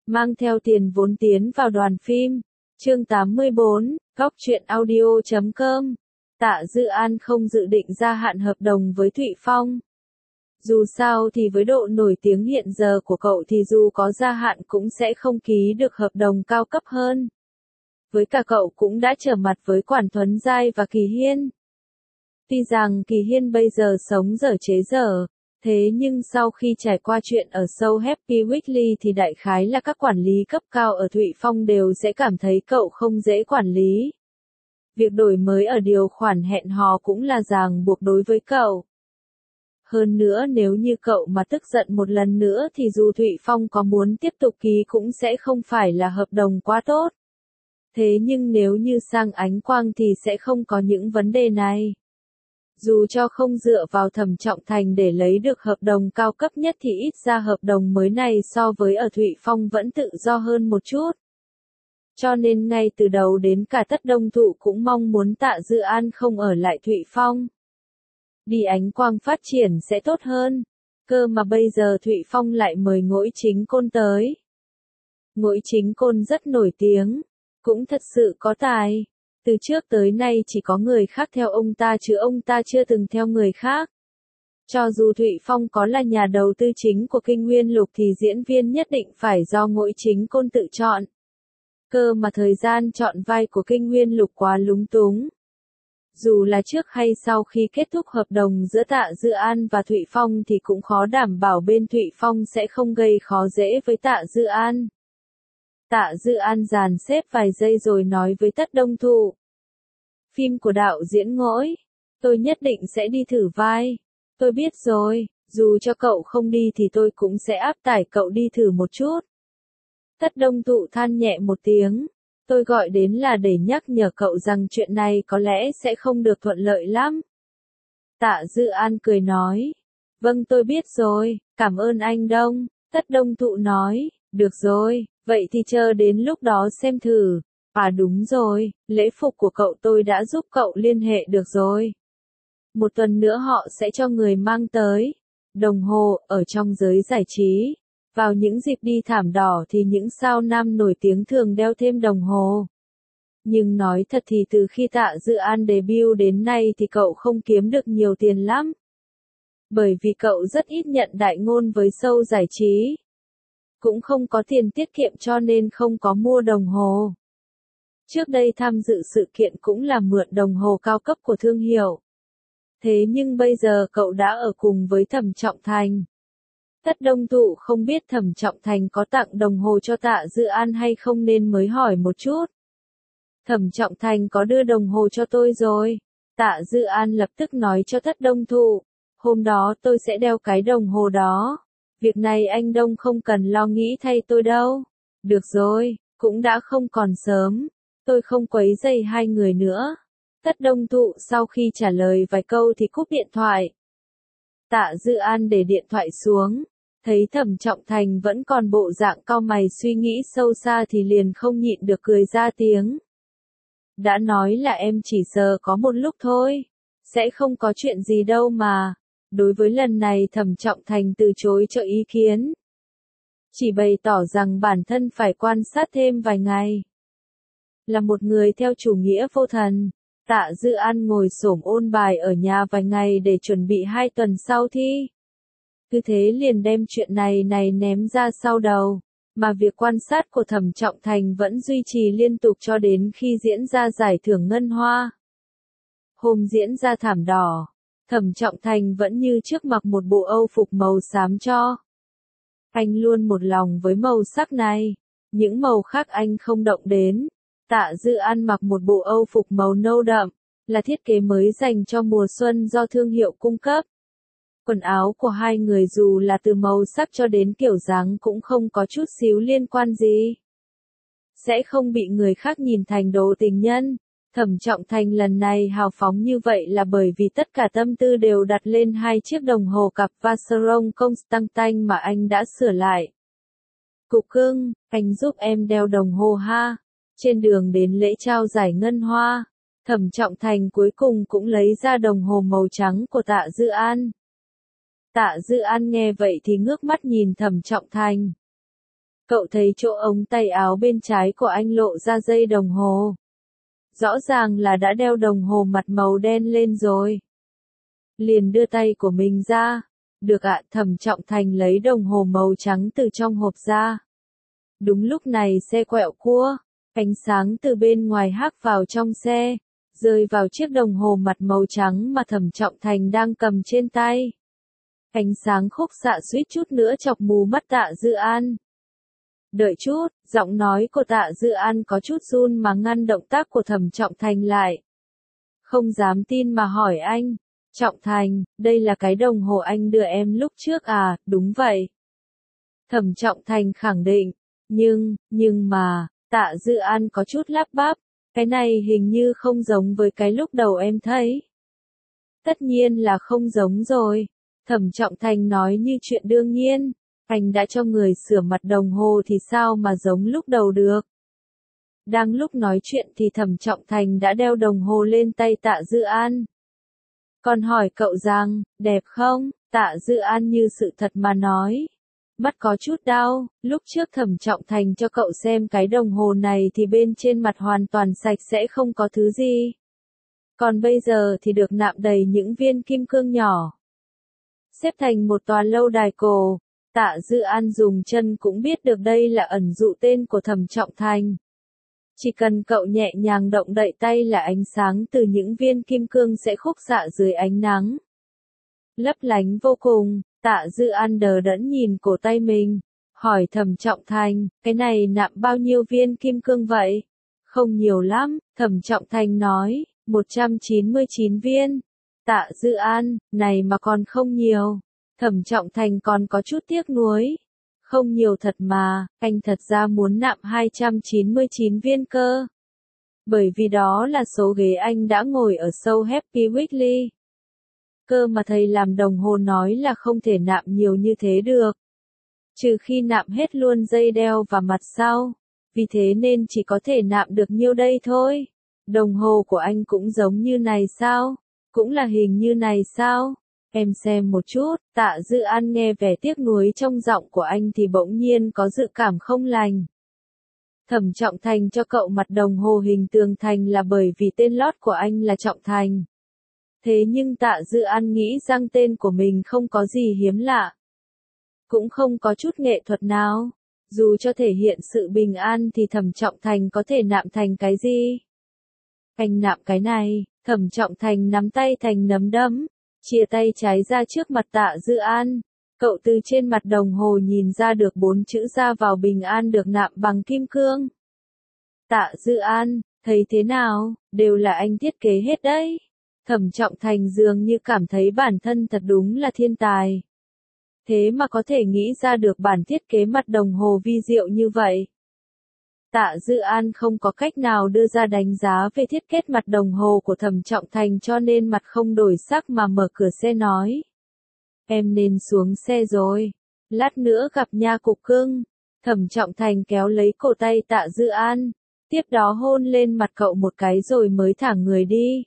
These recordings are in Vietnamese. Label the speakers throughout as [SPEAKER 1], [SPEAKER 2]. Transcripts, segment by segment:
[SPEAKER 1] Mang theo tiền vốn tiến vào đoàn phim. Chương 84, Góc truyện audio.com. Tạ Dư An không dự định gia hạn hợp đồng với Thụy Phong. Dù sao thì với độ nổi tiếng hiện giờ của cậu thì dù có gia hạn cũng sẽ không ký được hợp đồng cao cấp hơn. Với cả cậu cũng đã trở mặt với Quản Thuấn Giai và Kỳ Hiên. Tuy rằng Kỳ Hiên bây giờ sống dở chế dở, thế nhưng sau khi trải qua chuyện ở show Happy Weekly thì đại khái là các quản lý cấp cao ở Thụy Phong đều sẽ cảm thấy cậu không dễ quản lý. Việc đổi mới ở điều khoản hẹn hò cũng là ràng buộc đối với cậu. Hơn nữa nếu như cậu mà tức giận một lần nữa thì dù Thụy Phong có muốn tiếp tục ký cũng sẽ không phải là hợp đồng quá tốt. Thế nhưng nếu như sang Ánh Quang thì sẽ không có những vấn đề này. Dù cho không dựa vào Thẩm Trọng Thành để lấy được hợp đồng cao cấp nhất thì ít ra hợp đồng mới này so với ở Thụy Phong vẫn tự do hơn một chút. Cho nên ngay từ đầu đến cả Tất Đông Thụ cũng mong muốn Tạ Dư An không ở lại Thụy Phong. Đi Ánh Quang phát triển sẽ tốt hơn. Cơ mà bây giờ Thụy Phong lại mời Ngỗi Chính Côn tới. Ngỗi Chính Côn rất nổi tiếng, cũng thật sự có tài. Từ trước tới nay chỉ có người khác theo ông ta chứ ông ta chưa từng theo người khác. Cho dù Thụy Phong có là nhà đầu tư chính của Kinh Nguyên Lục thì diễn viên nhất định phải do Ngỗi Chính Côn tự chọn. Cơ mà thời gian chọn vai của Kinh Nguyên Lục quá lúng túng. Dù là trước hay sau khi kết thúc hợp đồng giữa Tạ Dư An và Thụy Phong thì cũng khó đảm bảo bên Thụy Phong sẽ không gây khó dễ với Tạ Dư An. Tạ Dư An dàn xếp vài giây rồi nói với Tất Đông Thụ. Phim của đạo diễn Ngỗi, tôi nhất định sẽ đi thử vai. Tôi biết rồi, dù cho cậu không đi thì tôi cũng sẽ áp tải cậu đi thử một chút. Tất Đông Thụ than nhẹ một tiếng. Tôi gọi đến là để nhắc nhở cậu rằng chuyện này có lẽ sẽ không được thuận lợi lắm. Tạ Dư An cười nói. Vâng tôi biết rồi, cảm ơn anh Đông. Tất Đông Thụ nói. Được rồi, vậy thì chờ đến lúc đó xem thử. À đúng rồi, lễ phục của cậu tôi đã giúp cậu liên hệ được rồi. Một tuần nữa họ sẽ cho người mang tới. Đồng hồ, ở trong giới giải trí. Vào những dịp đi thảm đỏ thì những sao nam nổi tiếng thường đeo thêm đồng hồ. Nhưng nói thật thì từ khi Tạ Dư An debut đến nay thì cậu không kiếm được nhiều tiền lắm. Bởi vì cậu rất ít nhận đại ngôn với show giải trí. Cũng không có tiền tiết kiệm cho nên không có mua đồng hồ. Trước đây tham dự sự kiện cũng là mượn đồng hồ cao cấp của thương hiệu. Thế nhưng bây giờ cậu đã ở cùng với Thẩm Trọng Thành. Tất Đông Thụ không biết Thẩm Trọng Thành có tặng đồng hồ cho Tạ Dư An hay không nên mới hỏi một chút. Thẩm Trọng Thành có đưa đồng hồ cho tôi rồi. Tạ Dư An lập tức nói cho Tất Đông Thụ. Hôm đó tôi sẽ đeo cái đồng hồ đó. Việc này anh Đông không cần lo nghĩ thay tôi đâu. Được rồi, cũng đã không còn sớm. Tôi không quấy rầy hai người nữa. Tất Đông Thụ sau khi trả lời vài câu thì cúp điện thoại. Tạ Dư An để điện thoại xuống. Thấy Thẩm Trọng Thành vẫn còn bộ dạng cau mày suy nghĩ sâu xa thì liền không nhịn được cười ra tiếng. Đã nói là em chỉ sợ có một lúc thôi. Sẽ không có chuyện gì đâu mà. Đối với lần này Thẩm Trọng Thành từ chối cho ý kiến. Chỉ bày tỏ rằng bản thân phải quan sát thêm vài ngày. Là một người theo chủ nghĩa vô thần, Tạ Dư An ngồi xổm ôn bài ở nhà vài ngày để chuẩn bị 2 tuần sau thi. Cứ thế liền đem chuyện này ném ra sau đầu, mà việc quan sát của Thẩm Trọng Thành vẫn duy trì liên tục cho đến khi diễn ra giải thưởng Ngân Hoa. Hôm diễn ra thảm đỏ, Thẩm Trọng Thành vẫn như trước mặc một bộ âu phục màu xám cho. Anh luôn một lòng với màu sắc này, những màu khác anh không động đến. Tạ Dư An mặc một bộ âu phục màu nâu đậm, là thiết kế mới dành cho mùa xuân do thương hiệu cung cấp. Quần áo của hai người dù là từ màu sắc cho đến kiểu dáng cũng không có chút xíu liên quan gì. Sẽ không bị người khác nhìn thành đồ tình nhân. Thẩm Trọng Thành lần này hào phóng như vậy là bởi vì tất cả tâm tư đều đặt lên 2 chiếc đồng hồ cặp Vacheron Constantin mà anh đã sửa lại. Cục cưng, anh giúp em đeo đồng hồ ha. Trên đường đến lễ trao giải Ngân Hoa, Thẩm Trọng Thành cuối cùng cũng lấy ra đồng hồ màu trắng của Tạ Dư An. Tạ Dư An nghe vậy thì ngước mắt nhìn Thẩm Trọng Thành. Cậu thấy chỗ ống tay áo bên trái của anh lộ ra dây đồng hồ. Rõ ràng là đã đeo đồng hồ mặt màu đen lên rồi. Liền đưa tay của mình ra. Được ạ, Thẩm Trọng Thành lấy đồng hồ màu trắng từ trong hộp ra. Đúng lúc này xe quẹo cua, ánh sáng từ bên ngoài hắt vào trong xe, rơi vào chiếc đồng hồ mặt màu trắng mà Thẩm Trọng Thành đang cầm trên tay. Ánh sáng khúc xạ suýt chút nữa chọc mù mắt Tạ Dư An. Đợi chút, giọng nói của Tạ Dư An có chút run mà ngăn động tác của Thẩm Trọng Thành lại. Không dám tin mà hỏi anh, Trọng Thành, đây là cái đồng hồ anh đưa em lúc trước à? Đúng vậy. Thẩm Trọng Thành khẳng định, nhưng mà, Tạ Dư An có chút lắp bắp, cái này hình như không giống với cái lúc đầu em thấy. Tất nhiên là không giống rồi. Thẩm Trọng Thành nói như chuyện đương nhiên, anh đã cho người sửa mặt đồng hồ thì sao mà giống lúc đầu được. Đang lúc nói chuyện thì Thẩm Trọng Thành đã đeo đồng hồ lên tay Tạ Dư An. Còn hỏi cậu rằng, đẹp không? Tạ Dư An như sự thật mà nói. Mắt có chút đau, lúc trước Thẩm Trọng Thành cho cậu xem cái đồng hồ này thì bên trên mặt hoàn toàn sạch sẽ không có thứ gì. Còn bây giờ thì được nạm đầy những viên kim cương nhỏ. Xếp thành một tòa lâu đài cổ. Tạ Dư An dùng chân cũng biết được đây là ẩn dụ tên của Thẩm Trọng Thành. Chỉ cần cậu nhẹ nhàng động đậy tay là ánh sáng từ những viên kim cương sẽ khúc xạ dưới ánh nắng. Lấp lánh vô cùng, Tạ Dư An đờ đẫn nhìn cổ tay mình, hỏi Thẩm Trọng Thành, cái này nạm bao nhiêu viên kim cương vậy? Không nhiều lắm, Thẩm Trọng Thành nói, 199 viên. Tạ Dư An, này mà còn không nhiều. Thẩm Trọng Thành còn có chút tiếc nuối. Không nhiều thật mà, anh thật ra muốn nạm 299 viên cơ. Bởi vì đó là số ghế anh đã ngồi ở show Happy Weekly. Cơ mà thầy làm đồng hồ nói là không thể nạm nhiều như thế được. Trừ khi nạm hết luôn dây đeo và mặt sau. Vì thế nên chỉ có thể nạm được nhiêu đây thôi. Đồng hồ của anh cũng giống như này sao? Cũng là hình như này sao? Em xem một chút. Tạ Dư An nghe vẻ tiếc nuối trong giọng của anh thì bỗng nhiên có dự cảm không lành. Thẩm Trọng Thành cho cậu mặt đồng hồ hình tường thành là bởi vì tên lót của anh là Trọng Thành. Thế nhưng Tạ Dư An nghĩ rằng tên của mình không có gì hiếm lạ. Cũng không có chút nghệ thuật nào. Dù cho thể hiện sự bình an thì Thẩm Trọng Thành có thể nạm thành cái gì? Anh nạm cái này. Thẩm Trọng Thành nắm tay thành nắm đấm, chia tay trái ra trước mặt Tạ Dư An. Cậu từ trên mặt đồng hồ nhìn ra được 4 chữ ra vào bình an được nạm bằng kim cương. Tạ Dư An, thấy thế nào, đều là anh thiết kế hết đấy. Thẩm Trọng Thành dường như cảm thấy bản thân thật đúng là thiên tài. Thế mà có thể nghĩ ra được bản thiết kế mặt đồng hồ vi diệu như vậy. Tạ Dư An không có cách nào đưa ra đánh giá về thiết kế mặt đồng hồ của Thẩm Trọng Thành cho nên mặt không đổi sắc mà mở cửa xe nói. Em nên xuống xe rồi. Lát nữa gặp nha cục cưng. Thẩm Trọng Thành kéo lấy cổ tay Tạ Dư An. Tiếp đó hôn lên mặt cậu một cái rồi mới thả người đi.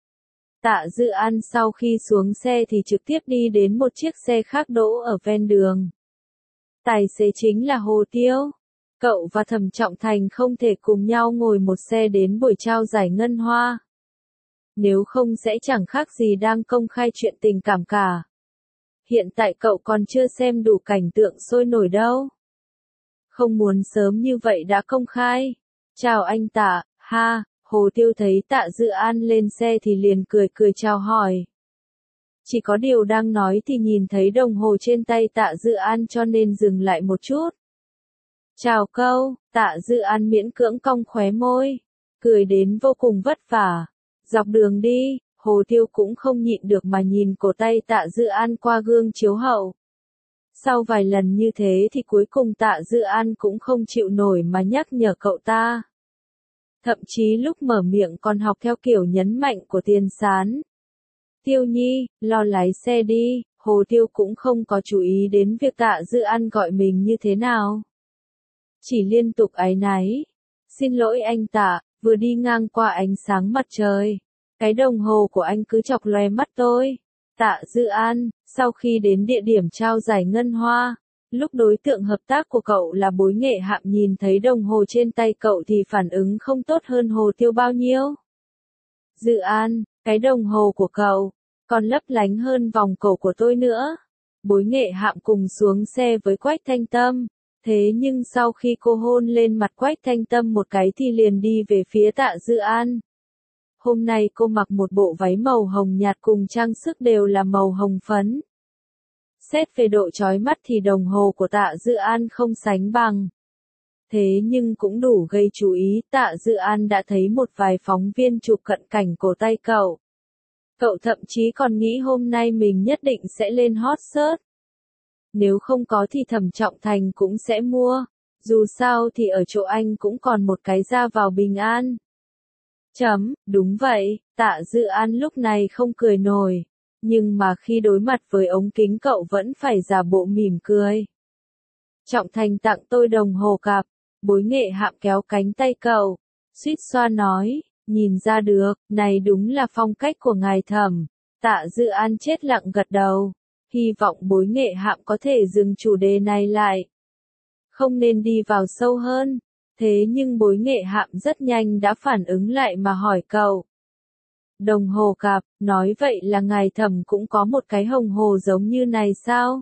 [SPEAKER 1] Tạ Dư An sau khi xuống xe thì trực tiếp đi đến một chiếc xe khác đỗ ở ven đường. Tài xế chính là Hồ Tiêu. Cậu và Thẩm Trọng Thành không thể cùng nhau ngồi một xe đến buổi trao giải ngân hoa. Nếu không sẽ chẳng khác gì đang công khai chuyện tình cảm cả. Hiện tại cậu còn chưa xem đủ cảnh tượng sôi nổi đâu. Không muốn sớm như vậy đã công khai. Chào anh Tạ, ha, Hồ Tiêu thấy Tạ Dư An lên xe thì liền cười cười chào hỏi. Chỉ có điều đang nói thì nhìn thấy đồng hồ trên tay Tạ Dư An cho nên dừng lại một chút. Chào câu, Tạ Dư An miễn cưỡng cong khóe môi, cười đến vô cùng vất vả. Dọc đường đi, Hồ Tiêu cũng không nhịn được mà nhìn cổ tay Tạ Dư An qua gương chiếu hậu. Sau vài lần như thế thì cuối cùng Tạ Dư An cũng không chịu nổi mà nhắc nhở cậu ta. Thậm chí lúc mở miệng còn học theo kiểu nhấn mạnh của Tiền Sán. Tiêu Nhi, lo lái xe đi. Hồ Tiêu cũng không có chú ý đến việc Tạ Dư An gọi mình như thế nào. Chỉ liên tục áy náy. Xin lỗi anh Tạ, vừa đi ngang qua ánh sáng mặt trời. Cái đồng hồ của anh cứ chọc lóe mắt tôi. Tạ Dư An, sau khi đến địa điểm trao giải ngân hoa, Lúc đối tượng hợp tác của cậu là Bối Nghệ Hạm nhìn thấy đồng hồ trên tay cậu thì phản ứng không tốt hơn Hồ Tiêu bao nhiêu. Dự An, cái đồng hồ của cậu, còn lấp lánh hơn vòng cổ của tôi nữa. Bối Nghệ Hạm cùng xuống xe với Quách Thanh Tâm. Thế nhưng sau khi cô hôn lên mặt Quách Thanh Tâm một cái thì liền đi về phía Tạ Dự An. Hôm nay cô mặc một bộ váy màu hồng nhạt cùng trang sức đều là màu hồng phấn. Xét về độ chói mắt thì đồng hồ của Tạ Dự An không sánh bằng. Thế nhưng cũng đủ gây chú ý, Tạ Dự An đã thấy một vài phóng viên chụp cận cảnh cổ tay cậu. Cậu thậm chí còn nghĩ hôm nay mình nhất định sẽ lên hot search. Nếu không có thì Thẩm Trọng Thành cũng sẽ mua. Dù sao thì ở chỗ anh cũng còn một cái ra vào bình an. Đúng vậy, Tạ Dự An lúc này không cười nổi. Nhưng mà khi đối mặt với ống kính cậu vẫn phải giả bộ mỉm cười. Trọng Thành tặng tôi đồng hồ cặp. Bối Nghệ Hạm kéo cánh tay cậu. Suýt xoa nói, nhìn ra được, này đúng là phong cách của ngài Thẩm. Tạ Dự An chết lặng gật đầu. Hy vọng Bối Nghệ Hạm có thể dừng chủ đề này lại. Không nên đi vào sâu hơn. Thế nhưng Bối Nghệ Hạm rất nhanh đã phản ứng lại mà hỏi cậu. Đồng hồ cặp, nói vậy là ngài Thẩm cũng có một cái đồng hồ giống như này sao?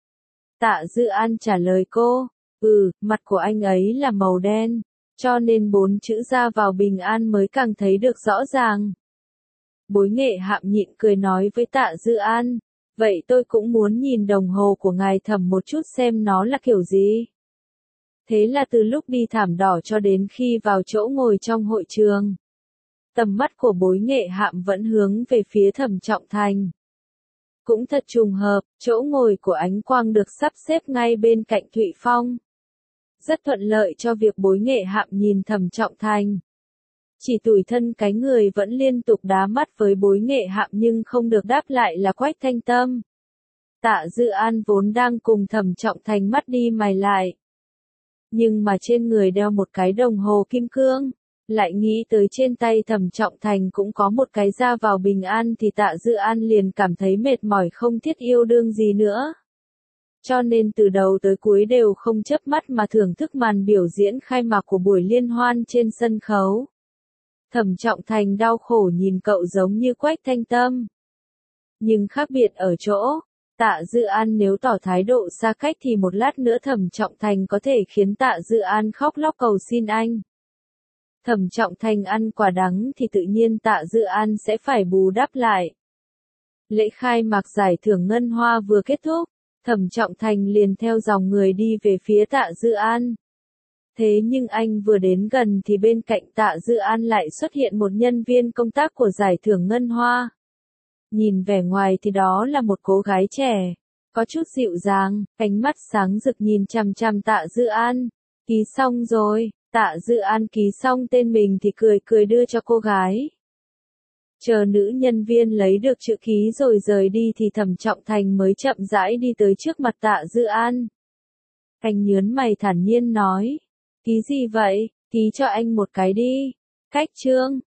[SPEAKER 1] Tạ Dự An trả lời cô, mặt của anh ấy là màu đen, cho nên 4 chữ ra vào bình an mới càng thấy được rõ ràng. Bối Nghệ Hạm nhịn cười nói với Tạ Dự An, vậy tôi cũng muốn nhìn đồng hồ của ngài Thẩm một chút xem nó là kiểu gì. Thế là từ lúc đi thảm đỏ cho đến khi vào chỗ ngồi trong hội trường, tầm mắt của Bối Nghệ Hạm vẫn hướng về phía Thẩm Trọng Thành. Cũng thật trùng hợp, chỗ ngồi của Ánh Quang được sắp xếp ngay bên cạnh Thụy Phong. Rất thuận lợi cho việc Bối Nghệ Hạm nhìn Thẩm Trọng Thành. Chỉ tủi thân cái người vẫn liên tục đá mắt với Bối Nghệ Hạm nhưng không được đáp lại là Quách Thanh Tâm. Tạ Dự An vốn đang cùng Thẩm Trọng Thành mắt đi mày lại. Nhưng mà trên người đeo một cái đồng hồ kim cương, lại nghĩ tới trên tay Thẩm Trọng Thành cũng có một cái ra vào bình an thì Tạ Dự An liền cảm thấy mệt mỏi không thiết yêu đương gì nữa. Cho nên từ đầu tới cuối đều không chớp mắt mà thưởng thức màn biểu diễn khai mạc của buổi liên hoan trên sân khấu. Thẩm Trọng Thành đau khổ nhìn cậu giống như Quách Thanh Tâm. Nhưng khác biệt ở chỗ, Tạ Dự An nếu tỏ thái độ xa cách thì một lát nữa Thẩm Trọng Thành có thể khiến Tạ Dự An khóc lóc cầu xin anh. Thẩm Trọng Thành ăn quả đắng thì tự nhiên Tạ Dự An sẽ phải bù đắp lại. Lễ khai mạc giải thưởng Ngân Hoa vừa kết thúc, Thẩm Trọng Thành liền theo dòng người đi về phía Tạ Dự An. Thế nhưng anh vừa đến gần thì bên cạnh Tạ Dự An lại xuất hiện một nhân viên công tác của giải thưởng Ngân Hoa. Nhìn vẻ ngoài thì đó là một cô gái trẻ, có chút dịu dàng, ánh mắt sáng rực nhìn chằm chằm Tạ Dự An. Ký xong rồi, Tạ Dự An ký xong tên mình thì cười cười đưa cho cô gái. Chờ nữ nhân viên lấy được chữ ký rồi rời đi thì Thẩm Trọng Thành mới chậm rãi đi tới trước mặt Tạ Dự An. Anh nhớn mày thản nhiên nói, ký gì vậy, ký cho anh một cái đi. Khách trương,